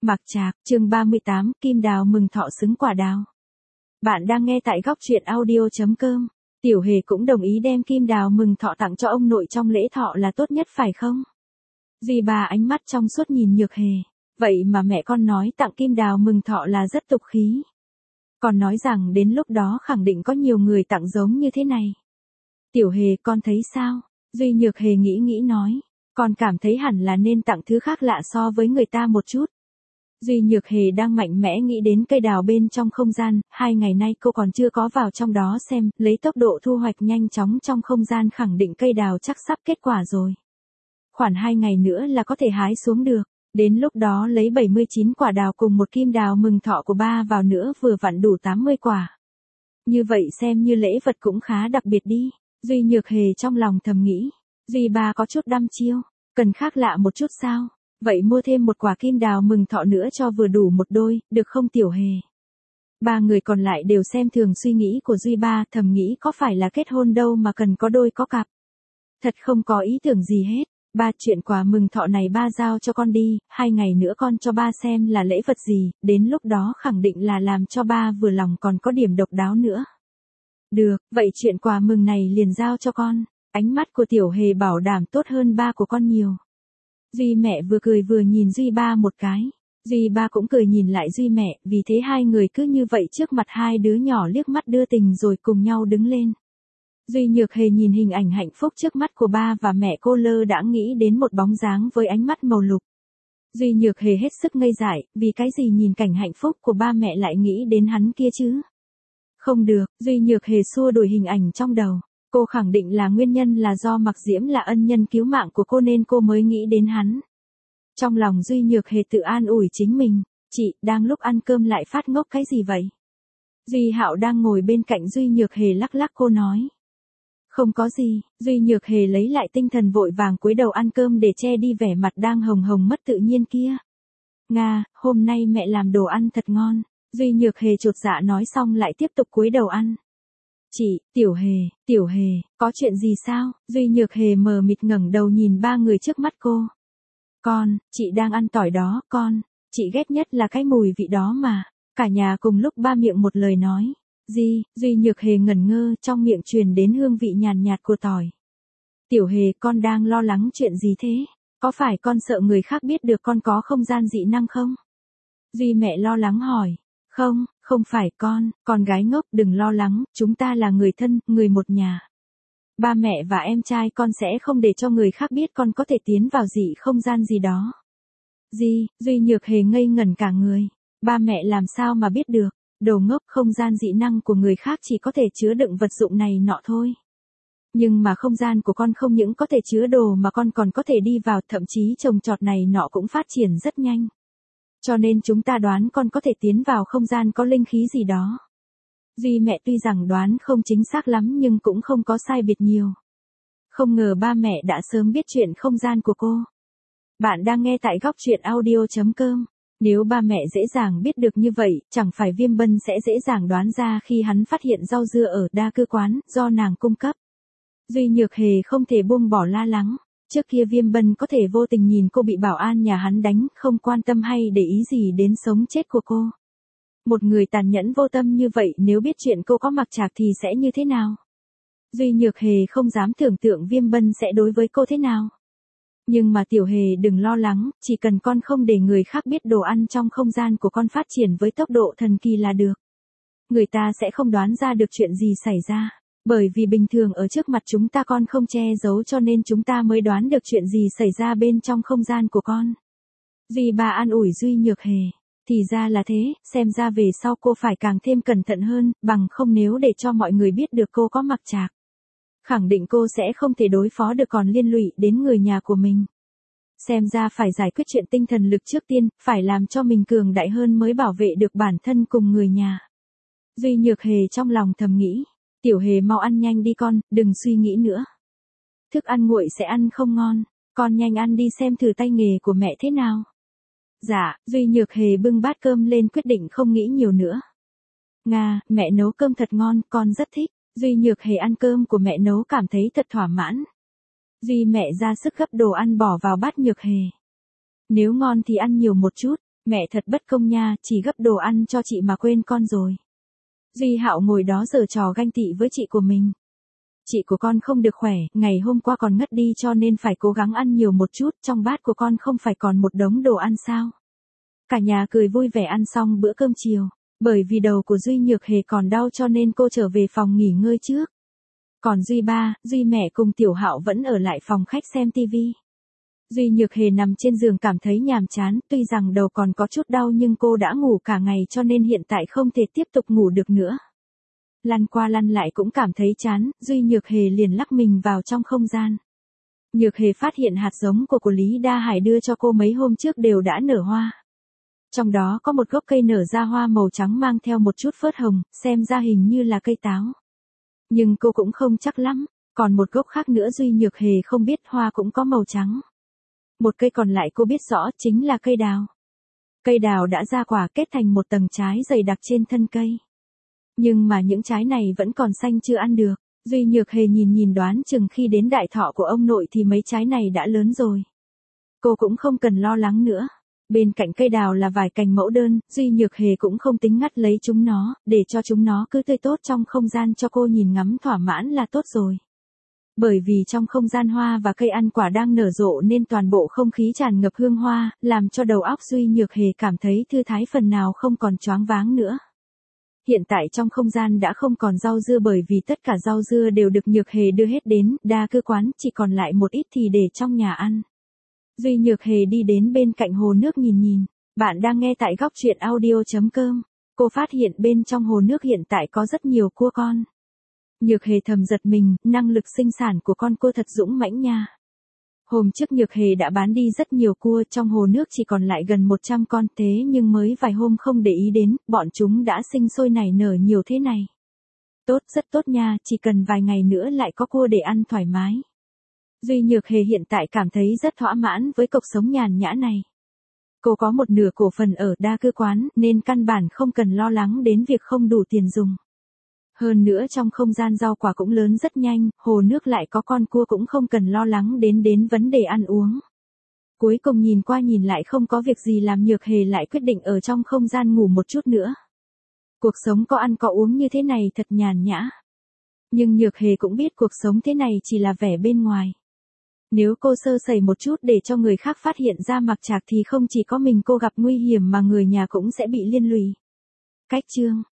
Mặc Trạc, chương 38, Kim Đào mừng thọ xứng quả đào. Bạn đang nghe tại góc truyện audio.com. Tiểu Hề cũng đồng ý đem Kim Đào mừng thọ tặng cho ông nội trong lễ thọ là tốt nhất phải không? Dì bà ánh mắt trong suốt nhìn Nhược Hề. Vậy mà mẹ con nói tặng Kim Đào mừng thọ là rất tục khí. Còn nói rằng đến lúc đó khẳng định có nhiều người tặng giống như thế này. Tiểu Hề con thấy sao? Duy Nhược Hề nghĩ nói. Con cảm thấy hẳn là nên tặng thứ khác lạ so với người ta một chút. Duy Nhược Hề đang mạnh mẽ nghĩ đến cây đào bên trong không gian, 2 ngày nay cô còn chưa có vào trong đó xem, lấy tốc độ thu hoạch nhanh chóng trong không gian khẳng định cây đào chắc sắp kết quả rồi. Khoảng 2 ngày nữa là có thể hái xuống được, đến lúc đó lấy 79 quả đào cùng một kim đào mừng thọ của ba vào nữa vừa vặn đủ 80 quả. Như vậy xem như lễ vật cũng khá đặc biệt đi, Duy Nhược Hề trong lòng thầm nghĩ. Duy ba có chút đăm chiêu, cần khác lạ một chút sao? Vậy mua thêm một quả kim đào mừng thọ nữa cho vừa đủ một đôi, được không Tiểu Hề? Ba người còn lại đều xem thường suy nghĩ của Duy ba, thầm nghĩ có phải là kết hôn đâu mà cần có đôi có cặp. Thật không có ý tưởng gì hết. Ba, chuyện quà mừng thọ này ba giao cho con đi, 2 ngày nữa con cho ba xem là lễ vật gì, đến lúc đó khẳng định là làm cho ba vừa lòng còn có điểm độc đáo nữa. Được, vậy chuyện quà mừng này liền giao cho con. Ánh mắt của Tiểu Hề bảo đảm tốt hơn ba của con nhiều. Duy mẹ vừa cười vừa nhìn Duy ba một cái. Duy ba cũng cười nhìn lại Duy mẹ, vì thế hai người cứ như vậy trước mặt hai đứa nhỏ liếc mắt đưa tình rồi cùng nhau đứng lên. Duy Nhược Hề nhìn hình ảnh hạnh phúc trước mắt của ba và mẹ cô lơ đãng nghĩ đến một bóng dáng với ánh mắt màu lục. Duy Nhược Hề hết sức ngây dại, vì cái gì nhìn cảnh hạnh phúc của ba mẹ lại nghĩ đến hắn kia chứ? Không được, Duy Nhược Hề xua đuổi hình ảnh trong đầu. Cô khẳng định là nguyên nhân là do Mặc Diễm là ân nhân cứu mạng của cô nên cô mới nghĩ đến hắn. Trong lòng Duy Nhược Hề tự an ủi chính mình, chị, đang lúc ăn cơm lại phát ngốc cái gì vậy? Duy Hạo đang ngồi bên cạnh Duy Nhược Hề lắc lắc cô nói. Không có gì, Duy Nhược Hề lấy lại tinh thần vội vàng cúi đầu ăn cơm để che đi vẻ mặt đang hồng hồng mất tự nhiên kia. Nga, hôm nay mẹ làm đồ ăn thật ngon, Duy Nhược Hề chột dạ nói xong lại tiếp tục cúi đầu ăn. Chị, Tiểu Hề, có chuyện gì sao? Duy Nhược Hề mờ mịt ngẩng đầu nhìn ba người trước mắt cô. Chị đang ăn tỏi đó, chị ghét nhất là cái mùi vị đó mà. Cả nhà cùng lúc ba miệng một lời nói. Duy Nhược Hề ngẩn ngơ, trong miệng truyền đến hương vị nhàn nhạt của tỏi. Tiểu Hề, con đang lo lắng chuyện gì thế? Có phải con sợ người khác biết được con có không gian dị năng không? Duy mẹ lo lắng hỏi. Không phải con gái ngốc đừng lo lắng, chúng ta là người thân, người một nhà. Ba mẹ và em trai con sẽ không để cho người khác biết con có thể tiến vào dị không gian gì đó. Duy Nhược Hề ngây ngẩn cả người. Ba mẹ làm sao mà biết được, đồ ngốc, không gian dị năng của người khác chỉ có thể chứa đựng vật dụng này nọ thôi. Nhưng mà không gian của con không những có thể chứa đồ mà con còn có thể đi vào, thậm chí trồng trọt này nọ cũng phát triển rất nhanh. Cho nên chúng ta đoán con có thể tiến vào không gian có linh khí gì đó. Duy mẹ tuy rằng đoán không chính xác lắm nhưng cũng không có sai biệt nhiều. Không ngờ ba mẹ đã sớm biết chuyện không gian của cô. Bạn đang nghe tại góc truyện audio.com. Nếu ba mẹ dễ dàng biết được như vậy, chẳng phải Viêm Bân sẽ dễ dàng đoán ra khi hắn phát hiện rau dưa ở đa cư quán, do nàng cung cấp. Duy Nhược Hề không thể buông bỏ la lắng. Trước kia Viêm Bân có thể vô tình nhìn cô bị bảo an nhà hắn đánh, không quan tâm hay để ý gì đến sống chết của cô. Một người tàn nhẫn vô tâm như vậy nếu biết chuyện cô có Mặc Trạc thì sẽ như thế nào? Duy Nhược Hề không dám tưởng tượng Viêm Bân sẽ đối với cô thế nào. Nhưng mà Tiểu Hề đừng lo lắng, chỉ cần con không để người khác biết đồ ăn trong không gian của con phát triển với tốc độ thần kỳ là được. Người ta sẽ không đoán ra được chuyện gì xảy ra. Bởi vì bình thường ở trước mặt chúng ta con không che giấu cho nên chúng ta mới đoán được chuyện gì xảy ra bên trong không gian của con. Duy ba an ủi Duy Nhược Hề. Thì ra là thế, xem ra về sau cô phải càng thêm cẩn thận hơn, bằng không nếu để cho mọi người biết được cô có Mặc Trạc. Khẳng định cô sẽ không thể đối phó được còn liên lụy đến người nhà của mình. Xem ra phải giải quyết chuyện tinh thần lực trước tiên, phải làm cho mình cường đại hơn mới bảo vệ được bản thân cùng người nhà. Duy Nhược Hề trong lòng thầm nghĩ. Tiểu Hề mau ăn nhanh đi con, đừng suy nghĩ nữa. Thức ăn nguội sẽ ăn không ngon, con nhanh ăn đi xem thử tay nghề của mẹ thế nào. Dạ, Duy Nhược Hề bưng bát cơm lên quyết định không nghĩ nhiều nữa. Nga, mẹ nấu cơm thật ngon, con rất thích. Duy Nhược Hề ăn cơm của mẹ nấu cảm thấy thật thỏa mãn. Duy mẹ ra sức gấp đồ ăn bỏ vào bát Nhược Hề. Nếu ngon thì ăn nhiều một chút, Mẹ thật bất công nha, chỉ gấp đồ ăn cho chị mà quên con rồi. Duy Hạo ngồi đó giở trò ganh tị với chị của mình. Chị của con không được khỏe, ngày hôm qua còn ngất đi cho nên phải cố gắng ăn nhiều một chút, trong bát của con không phải còn một đống đồ ăn sao. Cả nhà cười vui vẻ ăn xong bữa cơm chiều, bởi vì đầu của Duy Nhược Hề còn đau cho nên cô trở về phòng nghỉ ngơi trước. Còn Duy ba, Duy mẹ cùng Tiểu Hạo vẫn ở lại phòng khách xem tivi. Duy Nhược Hề nằm trên giường cảm thấy nhàm chán, tuy rằng đầu còn có chút đau nhưng cô đã ngủ cả ngày cho nên hiện tại không thể tiếp tục ngủ được nữa. Lăn qua lăn lại cũng cảm thấy chán, Duy Nhược Hề liền lắc mình vào trong không gian. Nhược Hề phát hiện hạt giống của Lý Đa Hải đưa cho cô mấy hôm trước đều đã nở hoa. Trong đó có một gốc cây nở ra hoa màu trắng mang theo một chút phớt hồng, xem ra hình như là cây táo. Nhưng cô cũng không chắc lắm, còn một gốc khác nữa Duy Nhược Hề không biết hoa cũng có màu trắng. Một cây còn lại cô biết rõ chính là cây đào. Cây đào đã ra quả kết thành một tầng trái dày đặc trên thân cây. Nhưng mà những trái này vẫn còn xanh chưa ăn được. Duy Nhược Hề nhìn đoán chừng khi đến đại thọ của ông nội thì mấy trái này đã lớn rồi. Cô cũng không cần lo lắng nữa. Bên cạnh cây đào là vài cành mẫu đơn, Duy Nhược Hề cũng không tính ngắt lấy chúng nó, để cho chúng nó cứ tươi tốt trong không gian cho cô nhìn ngắm thỏa mãn là tốt rồi. Bởi vì trong không gian hoa và cây ăn quả đang nở rộ nên toàn bộ không khí tràn ngập hương hoa, làm cho đầu óc Duy Nhược Hề cảm thấy thư thái phần nào không còn choáng váng nữa. Hiện tại trong không gian đã không còn rau dưa bởi vì tất cả rau dưa đều được Nhược Hề đưa hết đến, đa cư quán chỉ còn lại một ít thì để trong nhà ăn. Duy Nhược Hề đi đến bên cạnh hồ nước nhìn. Bạn đang nghe tại góc truyện audio.com. Cô phát hiện bên trong hồ nước hiện tại có rất nhiều cua con. Nhược Hề thầm giật mình, năng lực sinh sản của con cua thật dũng mãnh nha. Hôm trước Nhược Hề đã bán đi rất nhiều cua, trong hồ nước chỉ còn lại gần 100 con, thế nhưng mới vài hôm không để ý đến, bọn chúng đã sinh sôi nảy nở nhiều thế này. Tốt, rất tốt nha, chỉ cần vài ngày nữa lại có cua để ăn thoải mái. Duy Nhược Hề hiện tại cảm thấy rất thỏa mãn với cuộc sống nhàn nhã này. Cô có một nửa cổ phần ở đa cư quán nên căn bản không cần lo lắng đến việc không đủ tiền dùng. Hơn nữa trong không gian rau quả cũng lớn rất nhanh, hồ nước lại có con cua cũng không cần lo lắng đến vấn đề ăn uống. Cuối cùng nhìn qua nhìn lại không có việc gì làm Nhược Hề lại quyết định ở trong không gian ngủ một chút nữa. Cuộc sống có ăn có uống như thế này thật nhàn nhã. Nhưng Nhược Hề cũng biết cuộc sống thế này chỉ là vẻ bên ngoài. Nếu cô sơ sẩy một chút để cho người khác phát hiện ra mặc trạc thì không chỉ có mình cô gặp nguy hiểm mà người nhà cũng sẽ bị liên lụy. Cách chương